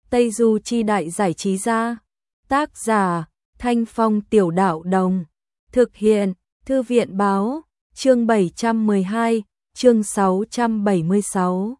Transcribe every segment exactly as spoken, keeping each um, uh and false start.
Tây Du Chi Đại Giải Trí Gia. Tác giả Thanh Phong Tiểu Đạo Đồng. Thực hiện Thư viện Báo. Chương bảy trăm mười hai, chương sáu trăm bảy mươi sáu.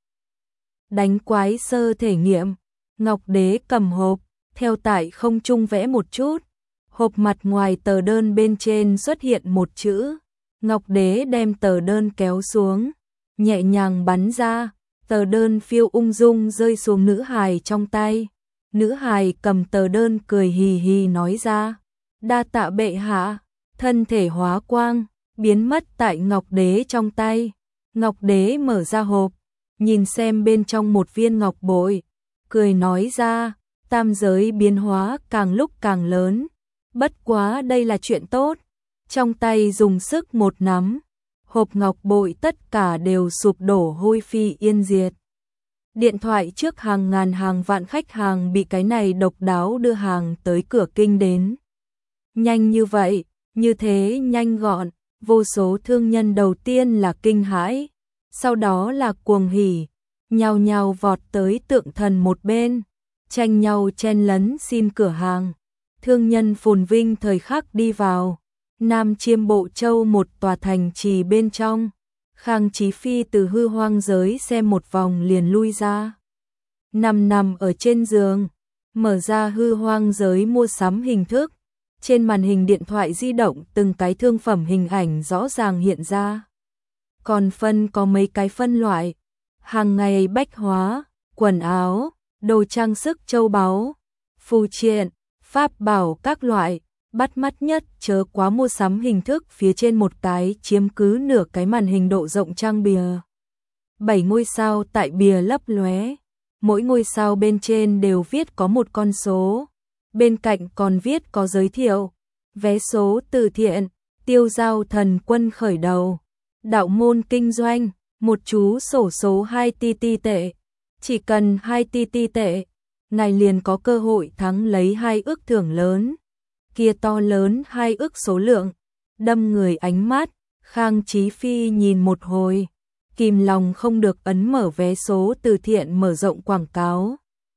Đánh quái sơ thể nghiệm. Ngọc Đế cầm hộp, theo tại không trung vẽ một chút. Hộp mặt ngoài tờ đơn bên trên xuất hiện một chữ. Ngọc Đế đem tờ đơn kéo xuống, nhẹ nhàng bắn ra, tờ đơn phiêu ung dung rơi xuống nữ hài trong tay. Nữ hài cầm tờ đơn cười hì hì nói ra, đa tạ bệ hạ, thân thể hóa quang, biến mất tại Ngọc Đế trong tay. Ngọc Đế mở ra hộp, nhìn xem bên trong một viên ngọc bội, cười nói ra, tam giới biến hóa càng lúc càng lớn, bất quá đây là chuyện tốt. Trong tay dùng sức một nắm, hộp ngọc bội tất cả đều sụp đổ hôi phi yên diệt. Điện thoại trước hàng ngàn hàng vạn khách hàng bị cái này độc đáo đưa hàng tới cửa kinh đến. Nhanh như vậy, như thế nhanh gọn, vô số thương nhân đầu tiên là kinh hãi, sau đó là cuồng hỉ, nhao nhao vọt tới tượng thần một bên, tranh nhau chen lấn xin cửa hàng. Thương nhân phồn vinh thời khắc đi vào. Nam Chiêm Bộ Châu một tòa thành trì bên trong, Khang Chí Phi từ hư hoang giới xem một vòng liền lui ra. Nằm nằm ở trên giường, mở ra hư hoang giới mua sắm hình thức, trên màn hình điện thoại di động từng cái thương phẩm hình ảnh rõ ràng hiện ra. Còn phân có mấy cái phân loại, hàng ngày bách hóa, quần áo, đồ trang sức châu báu, phù triện, pháp bảo các loại. Bắt mắt nhất chớ quá mua sắm hình thức phía trên một cái chiếm cứ nửa cái màn hình độ rộng trang bìa. Bảy ngôi sao tại bìa lấp lóe, mỗi ngôi sao bên trên đều viết có một con số, bên cạnh còn viết có giới thiệu, vé số từ thiện, tiêu giao thần quân khởi đầu, đạo môn kinh doanh, một chú sổ số hai ti ti tệ, chỉ cần hai ti ti tệ, ngài liền có cơ hội thắng lấy hai ước thưởng lớn. Kia to lớn hai ước số lượng, đâm người ánh mắt. Khang Chí Phi nhìn một hồi, kìm lòng không được ấn mở vé số từ thiện mở rộng quảng cáo.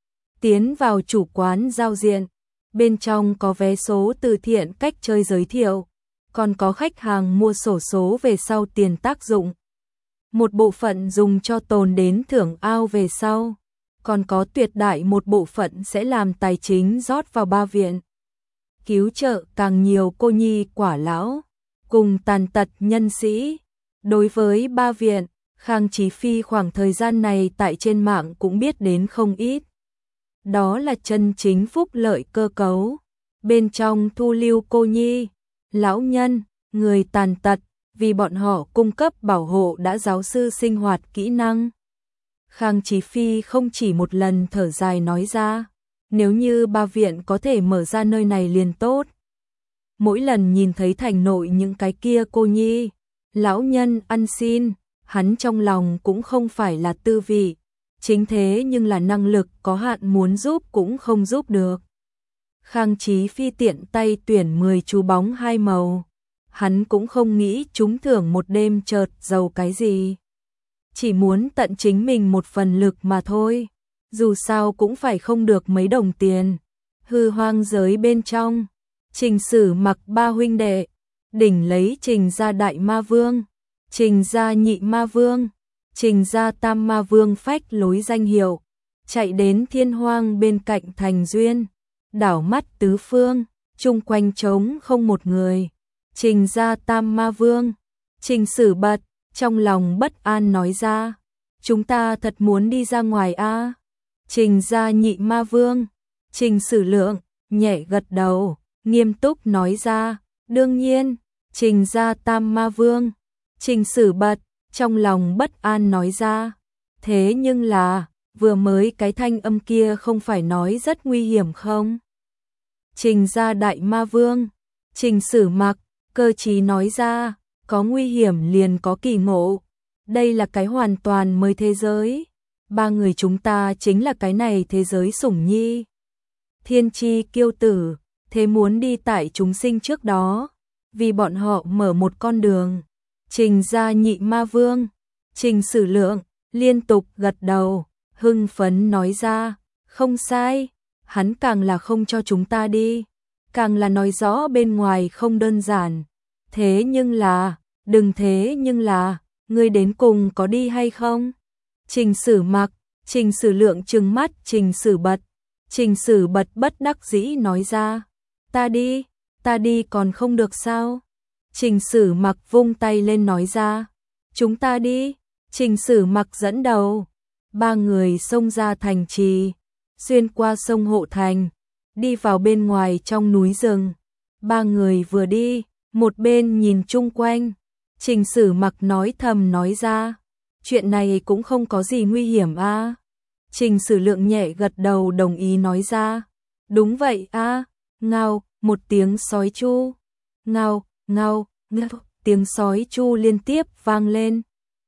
Tiến vào chủ quán giao diện, bên trong có vé số từ thiện cách chơi giới thiệu, còn có khách hàng mua sổ số về sau tiền tác dụng. Một bộ phận dùng cho tồn đến thưởng ao về sau, còn có tuyệt đại một bộ phận sẽ làm tài chính rót vào ba viện. Cứu trợ càng nhiều cô nhi quả lão, cùng tàn tật nhân sĩ. Đối với ba viện, Khang Chí Phi khoảng thời gian này tại trên mạng cũng biết đến không ít. Đó là chân chính phúc lợi cơ cấu. Bên trong thu lưu cô nhi, lão nhân, người tàn tật, vì bọn họ cung cấp bảo hộ đã giáo sư sinh hoạt kỹ năng. Khang Chí Phi không chỉ một lần thở dài nói ra, nếu như ba viện có thể mở ra nơi này liền tốt. Mỗi lần nhìn thấy thành nội những cái kia cô nhi, lão nhân ăn xin, hắn trong lòng cũng không phải là tư vị, chính thế nhưng là năng lực có hạn muốn giúp cũng không giúp được. Khang Chí Phi tiện tay tuyển mười chú bóng hai màu, hắn cũng không nghĩ trúng thưởng một đêm chợt giàu cái gì. Chỉ muốn tận chính mình một phần lực mà thôi. Dù sao cũng phải không được mấy đồng tiền. Hư hoang giới bên trong, Trình Sử Mặc ba huynh đệ, đỉnh lấy Trình gia đại ma vương, Trình gia nhị ma vương, Trình gia tam ma vương phách lối danh hiệu, chạy đến thiên hoang bên cạnh thành duyên, đảo mắt tứ phương, chung quanh trống không một người. Trình gia tam ma vương, Trình Sử bật, trong lòng bất an nói ra, chúng ta thật muốn đi ra ngoài a. Trình gia nhị ma vương, Trình Sử Lượng, nhẹ gật đầu, nghiêm túc nói ra, đương nhiên. Trình gia tam ma vương, Trình Sử bật, trong lòng bất an nói ra, thế nhưng là, vừa mới cái thanh âm kia không phải nói rất nguy hiểm không? Trình gia đại ma vương, Trình Sử Mặc, cơ trí nói ra, có nguy hiểm liền có kỳ ngộ, đây là cái hoàn toàn mới thế giới. Ba người chúng ta chính là cái này thế giới sủng nhi. Thiên chi kiêu tử, thế muốn đi tại chúng sinh trước đó, vì bọn họ mở một con đường. Trình gia nhị ma vương, Trình Sử Lượng, liên tục gật đầu, hưng phấn nói ra, Không sai, hắn càng là không cho chúng ta đi, càng là nói rõ bên ngoài không đơn giản. Thế nhưng là, đừng thế nhưng là, ngươi đến cùng có đi hay không? Trình Sử Mặc, Trình Sử Lượng trừng mắt Trình Sử Bật. Trình Sử Bật bất đắc dĩ nói ra, ta đi, ta đi còn không được sao? Trình Sử Mặc vung tay lên nói ra, chúng ta đi. Trình Sử Mặc dẫn đầu, ba người xông ra thành trì, xuyên qua sông Hộ Thành, đi vào bên ngoài trong núi rừng. Ba người vừa đi, một bên nhìn chung quanh, Trình Sử Mặc nói thầm nói ra, chuyện này cũng không có gì nguy hiểm a. À? Trình Sử Lượng nhẹ gật đầu đồng ý nói ra, đúng vậy a. À? Ngao, một tiếng sói chu, ngao, ngao, ngao, tiếng sói chu liên tiếp vang lên.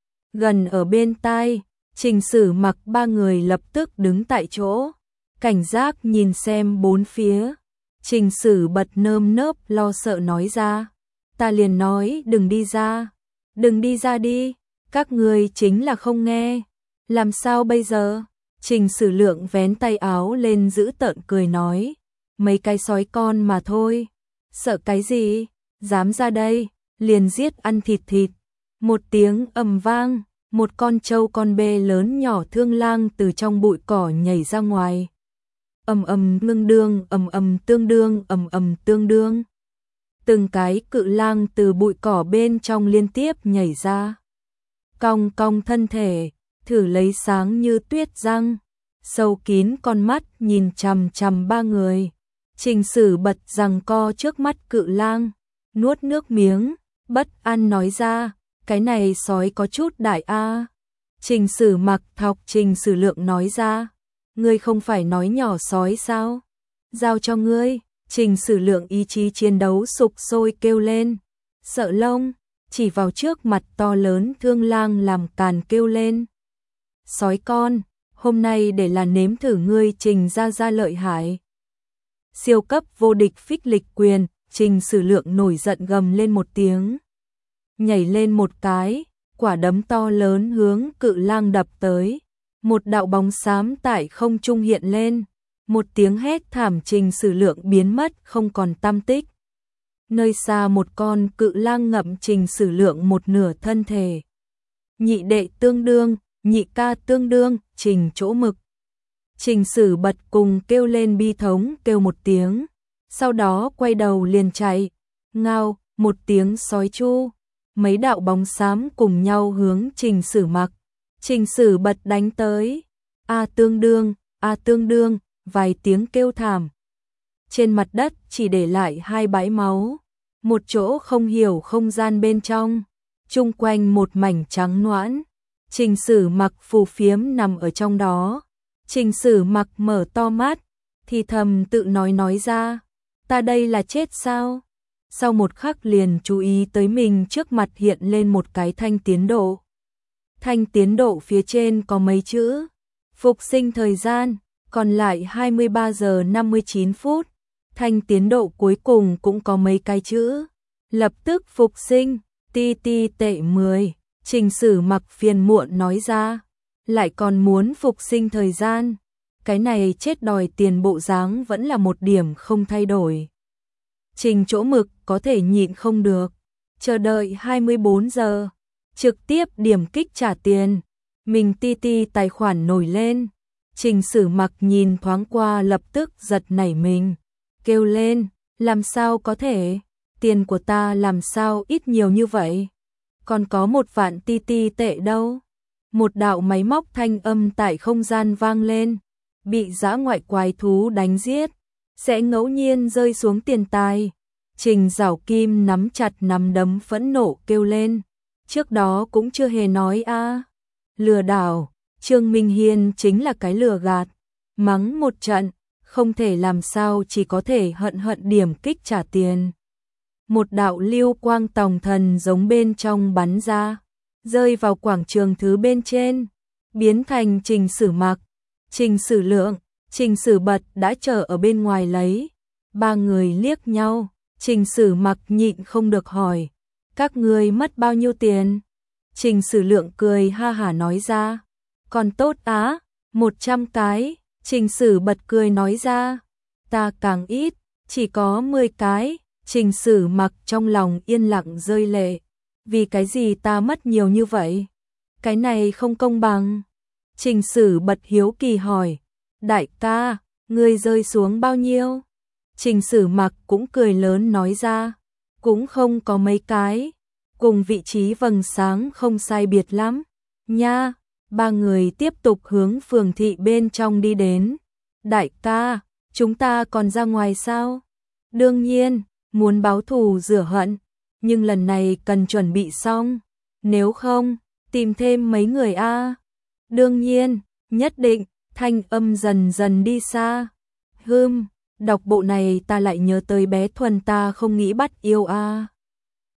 Gần ở bên tai, Trình Sử Mặc ba người lập tức đứng tại chỗ, cảnh giác nhìn xem bốn phía. Trình Sử Bật nơm nớp lo sợ nói ra, ta liền nói đừng đi ra, đừng đi ra đi, các người chính là không nghe, làm sao bây giờ? Trình Sử Lượng vén tay áo lên giữ tợn cười nói, mấy cái sói con mà thôi, sợ cái gì, dám ra đây, liền giết ăn thịt thịt. Một tiếng ầm vang, một con trâu con bê lớn nhỏ thương lang từ trong bụi cỏ nhảy ra ngoài. Ầm ầm ngưng đương, ầm ầm tương đương, ầm ầm tương đương. Từng cái cự lang từ bụi cỏ bên trong liên tiếp nhảy ra. Cong cong thân thể, thử lấy sáng như tuyết răng, sâu kín con mắt nhìn chằm chằm ba người. Trình Sử Bật giằng co trước mắt cự lang, nuốt nước miếng, bất an nói ra, cái này sói có chút đại a. Trình Sử Mặc thọc Trình Sử Lượng nói ra, ngươi không phải nói nhỏ sói sao? Giao cho ngươi. Trình Sử Lượng ý chí chiến đấu sục sôi kêu lên, sợ lông, chỉ vào trước mặt to lớn thương lang làm càn kêu lên. Sói con, hôm nay để là nếm thử ngươi Trình gia gia lợi hại. Siêu cấp vô địch phích lịch quyền, Trình Sử Lượng nổi giận gầm lên một tiếng. Nhảy lên một cái, quả đấm to lớn hướng cự lang đập tới. Một đạo bóng xám tại không trung hiện lên. Một tiếng hét thảm, Trình Sử Lượng biến mất không còn tăm tích. Nơi xa một con cự lang ngậm Trình Sử Lượng một nửa thân thể. Nhị đệ tương đương, nhị ca tương đương, Trình Chỗ Mực. Trình Sử Bật cùng kêu lên bi thống kêu một tiếng, sau đó quay đầu liền chạy. Ngao, một tiếng sói chu, mấy đạo bóng xám cùng nhau hướng Trình Sử Mặc. Trình Sử Bật đánh tới. A tương đương, a tương đương, vài tiếng kêu thảm. Trên mặt đất chỉ để lại hai bãi máu, một chỗ không hiểu không gian bên trong, chung quanh một mảnh trắng noãn. Trình Sử Mặc phù phiếm nằm ở trong đó. Trình Sử Mặc mở to mắt, thì thầm tự nói nói ra, ta đây là chết sao? Sau một khắc liền chú ý tới mình trước mặt hiện lên một cái thanh tiến độ. Thanh tiến độ phía trên có mấy chữ, phục sinh thời gian, còn lại hai mươi ba giờ năm mươi chín phút. Thanh tiến độ cuối cùng cũng có mấy cái chữ, lập tức phục sinh, ti ti tệ mười. Trình Sử Mặc phiền muộn nói ra, lại còn muốn phục sinh thời gian, cái này chết đòi tiền bộ dáng vẫn là một điểm không thay đổi. Trình Chỗ Mực có thể nhịn không được, chờ đợi hai mươi bốn giờ, trực tiếp điểm kích trả tiền. Mình ti ti tài khoản nổi lên. Trình Sử Mặc nhìn thoáng qua lập tức giật nảy mình, kêu lên, làm sao có thể, tiền của ta làm sao ít nhiều như vậy, còn có một vạn ti ti tệ đâu. Một đạo máy móc thanh âm tại không gian vang lên, bị dã ngoại quái thú đánh giết, sẽ ngẫu nhiên rơi xuống tiền tài. Trình Giảo Kim nắm chặt nắm đấm phẫn nộ kêu lên, trước đó cũng chưa hề nói a. À. Lừa đảo, Trương Minh Hiên chính là cái lừa gạt, mắng một trận, không thể làm sao chỉ có thể hận hận điểm kích trả tiền. Một đạo lưu quang tòng thần giống bên trong bắn ra, rơi vào quảng trường thứ bên trên, biến thành Trình Sử Mặc, Trình Sử Lượng, Trình Sử Bật đã chờ ở bên ngoài lấy. Ba người liếc nhau, Trình Sử Mặc nhịn không được hỏi, các ngươi mất bao nhiêu tiền? Trình Sử Lượng cười ha hả nói ra, còn tốt á, một trăm cái. Trình Sử bật cười nói ra, ta càng ít, chỉ có mười cái. Trình Sử Mặc trong lòng yên lặng rơi lệ, vì cái gì ta mất nhiều như vậy? Cái này không công bằng. Trình Sử bật hiếu kỳ hỏi, đại ca, ngươi rơi xuống bao nhiêu? Trình Sử Mặc cũng cười lớn nói ra, cũng không có mấy cái, cùng vị trí vầng sáng không sai biệt lắm. Nha, ba người tiếp tục hướng phường thị bên trong đi đến. Đại ca, chúng ta còn ra ngoài sao? Đương nhiên, muốn báo thù rửa hận, nhưng lần này cần chuẩn bị xong, nếu không, tìm thêm mấy người a. Đương nhiên, nhất định, thanh âm dần dần đi xa. Hừm, đọc bộ này ta lại nhớ tới bé Thuần ta không nghĩ bắt yêu a.